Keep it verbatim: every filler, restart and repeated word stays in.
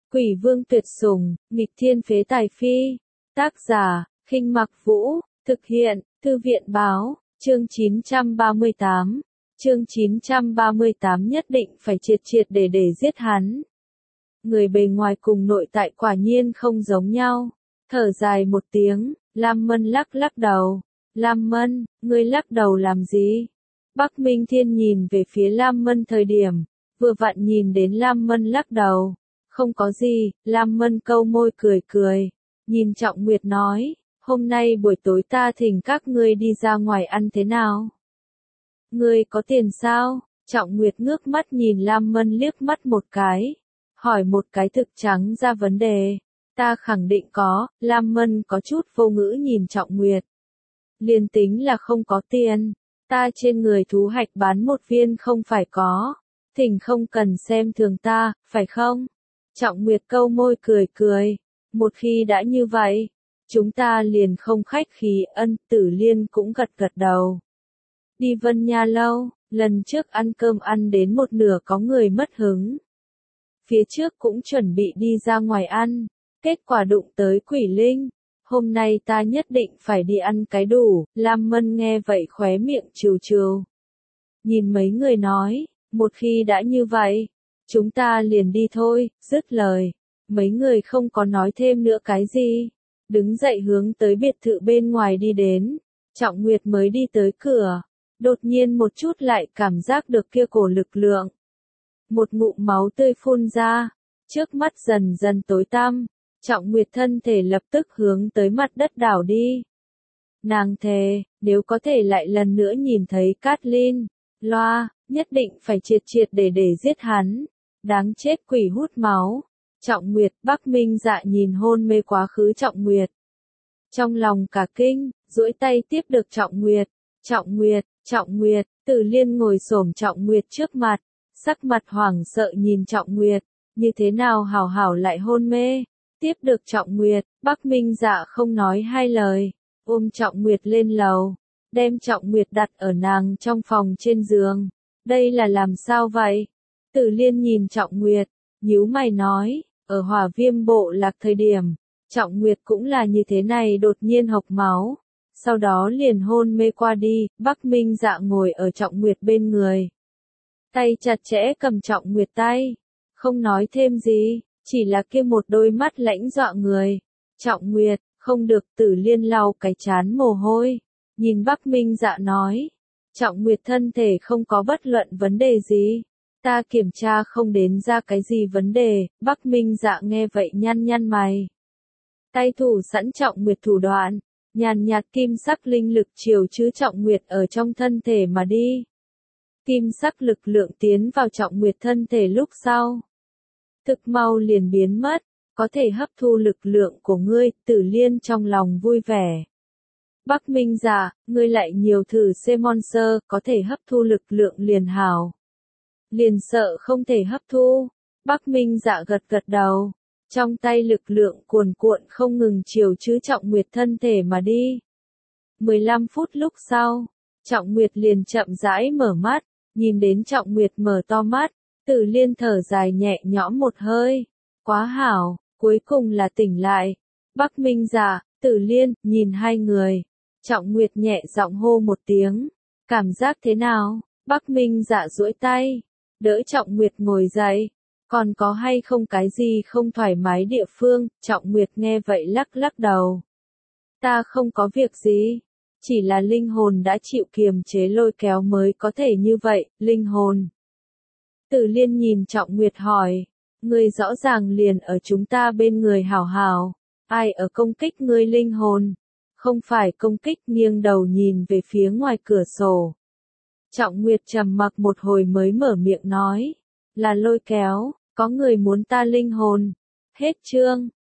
Quỷ vương tuyệt sủng, nghịch thiên phế tài phi. Tác giả, Khinh Mặc Vũ, thực hiện, Thư viện báo, chương chín trăm ba mươi tám. Chương chín trăm ba mươi tám nhất định phải triệt triệt để để giết hắn. Người bề ngoài cùng nội tại quả nhiên không giống nhau. Thở dài một tiếng, Lam Mân lắc lắc đầu. Lam Mân, ngươi lắc đầu làm gì? Bắc Minh Thiên nhìn về phía Lam Mân thời điểm, vừa vặn nhìn đến Lam Mân lắc đầu. Không có gì, Lam Mân câu môi cười cười. Nhìn Trọng Nguyệt nói, hôm nay buổi tối ta thỉnh các ngươi đi ra ngoài ăn thế nào? Ngươi có tiền sao? Trọng Nguyệt ngước mắt nhìn Lam Mân liếc mắt một cái. Hỏi một cái thực trắng ra vấn đề. Ta khẳng định có, Lam Mân có chút vô ngữ nhìn Trọng Nguyệt. Liền tính là không có tiền, ta trên người thú hạch bán một viên không phải có. Thỉnh không cần xem thường ta, phải không? Trọng Nguyệt câu môi cười cười. Một khi đã như vậy, chúng ta liền không khách khí. Ân Tử Liên cũng gật gật đầu. Đi Vân Nha lâu, lần trước ăn cơm ăn đến một nửa có người mất hứng. Phía trước cũng chuẩn bị đi ra ngoài ăn, kết quả đụng tới Quỷ Linh. Hôm nay ta nhất định phải đi ăn cái đủ. Lam Mân nghe vậy khóe miệng trừ trừ. Nhìn mấy người nói, một khi đã như vậy, chúng ta liền đi thôi. Dứt lời, mấy người không có nói thêm nữa cái gì, đứng dậy hướng tới biệt thự bên ngoài đi đến. Trọng Nguyệt mới đi tới cửa, đột nhiên một chút lại cảm giác được kia cổ lực lượng. Một ngụm máu tươi phun ra, trước mắt dần dần tối tăm, Trọng Nguyệt thân thể lập tức hướng tới mặt đất đảo đi. Nàng thề, nếu có thể lại lần nữa nhìn thấy Cát Linh, Loa, nhất định phải triệt triệt để để giết hắn. Đáng chết quỷ hút máu. Trọng Nguyệt, Bắc Minh Dạ nhìn hôn mê quá khứ Trọng Nguyệt. Trong lòng cả kinh, duỗi tay tiếp được Trọng Nguyệt. Trọng Nguyệt, Trọng Nguyệt, Tử Liên ngồi xổm Trọng Nguyệt trước mặt, sắc mặt hoảng sợ nhìn Trọng Nguyệt, như thế nào hảo hảo lại hôn mê. Tiếp được Trọng Nguyệt, Bắc Minh Dạ không nói hai lời, ôm Trọng Nguyệt lên lầu, đem Trọng Nguyệt đặt ở nàng trong phòng trên giường. Đây là làm sao vậy? Tử Liên nhìn Trọng Nguyệt, nhíu mày nói, ở Hỏa Viêm bộ lạc thời điểm, Trọng Nguyệt cũng là như thế này đột nhiên hộc máu, sau đó liền hôn mê qua đi. Bắc Minh Dạ ngồi ở Trọng Nguyệt bên người, tay chặt chẽ cầm Trọng Nguyệt tay, không nói thêm gì, chỉ là kia một đôi mắt lãnh dọa người. Trọng Nguyệt, không được. Tử Liên lau cái chán mồ hôi, nhìn Bắc Minh Dạ nói, Trọng Nguyệt thân thể không có bất luận vấn đề gì, ta kiểm tra không đến ra cái gì vấn đề. Bắc Minh Dạ nghe vậy nhăn nhăn mày, tay thủ sẵn Trọng Nguyệt thủ đoạn, nhàn nhạt kim sắc linh lực chiều chứ Trọng Nguyệt ở trong thân thể mà đi. Kim sắc lực lượng tiến vào Trọng Nguyệt thân thể lúc sau, thực mau liền biến mất. Có thể hấp thu lực lượng của ngươi. Tử Liên trong lòng vui vẻ. Bắc Minh Dạ, ngươi lại nhiều thử xem monster, có thể hấp thu lực lượng liền hảo. Liền sợ không thể hấp thu. Bắc Minh Dạ gật gật đầu. Trong tay lực lượng cuồn cuộn không ngừng chiều chứ Trọng Nguyệt thân thể mà đi. mười lăm phút lúc sau, Trọng Nguyệt liền chậm rãi mở mắt, nhìn đến Trọng Nguyệt mở to mắt, Tử Liên thở dài nhẹ nhõm một hơi. Quá hảo, cuối cùng là tỉnh lại. Bắc Minh Dạ, Tử Liên, nhìn hai người. Trọng Nguyệt nhẹ giọng hô một tiếng. Cảm giác thế nào? Bắc Minh Dạ duỗi tay, đỡ Trọng Nguyệt ngồi dậy. Còn có hay không cái gì không thoải mái địa phương? Trọng Nguyệt nghe vậy lắc lắc đầu. Ta không có việc gì. Chỉ là linh hồn đã chịu kiềm chế lôi kéo mới có thể như vậy. Linh hồn. Tử Liên nhìn Trọng Nguyệt hỏi. Ngươi rõ ràng liền ở chúng ta bên người hảo hảo. Ai ở công kích ngươi linh hồn? Không phải công kích. Nghiêng đầu nhìn về phía ngoài cửa sổ. Trọng Nguyệt trầm mặc một hồi mới mở miệng nói. Là lôi kéo, có người muốn ta linh hồn. Hết chương.